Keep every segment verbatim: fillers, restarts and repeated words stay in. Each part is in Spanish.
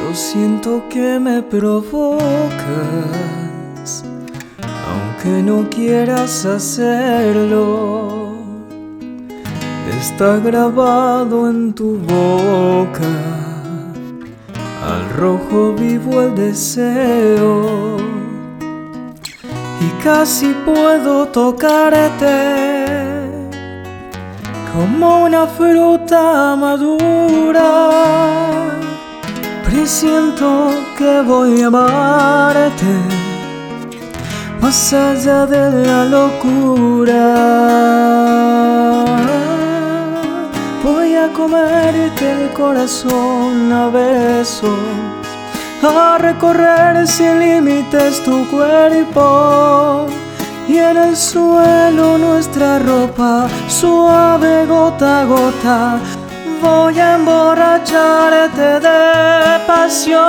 Yo siento que me provocas, aunque no quieras hacerlo. Está grabado en tu boca, al rojo vivo el deseo, y casi puedo tocarte como una fruta madura. Presiento que voy a amarte más allá de la locura. Voy a comerte el corazón a besos, a recorrer sin límites tu cuerpo, y en el suelo nuestra ropa suave gota a gota. Voy a emborracharte de pasión.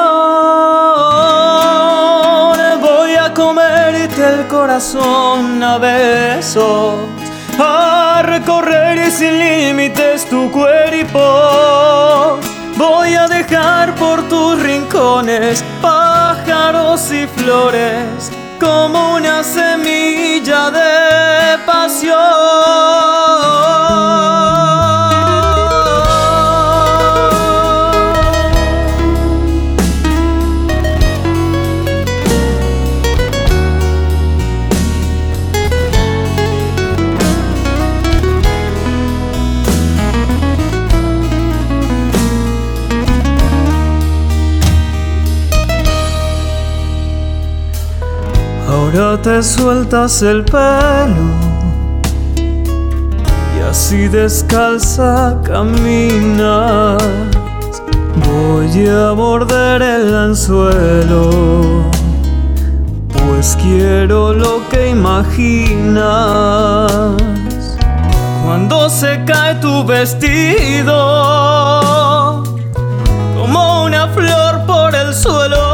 Voy a comerte el corazón a besos, a recorrer sin límites tu cuerpo. Voy a dejar por tus rincones pájaros y flores como una semilla de pasión. Ahora te sueltas el pelo y así descalza caminas. Voy a morder el anzuelo, pues quiero lo que imaginas. Cuando se cae tu vestido como una flor por el suelo,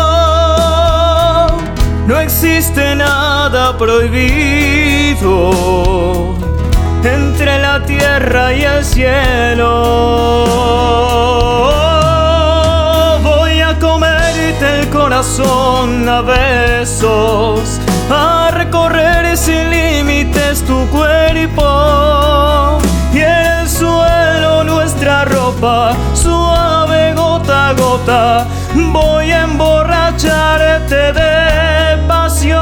no existe nada prohibido entre la tierra y el cielo. Voy a comerte el corazón a besos, a recorrer sin límites tu cuerpo, y en el suelo nuestra ropa suave gota a gota. Voy a emborracharte de pasión.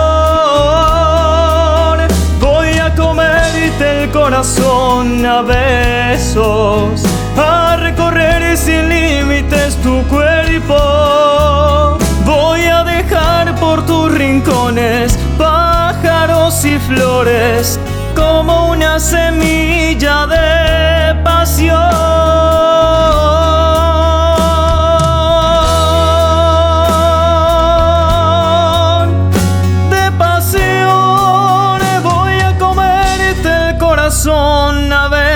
Voy a comerte el corazón a besos, a recorrer sin límites tu cuerpo. Voy a dejar por tus rincones pájaros y flores como una semilla de pasión. A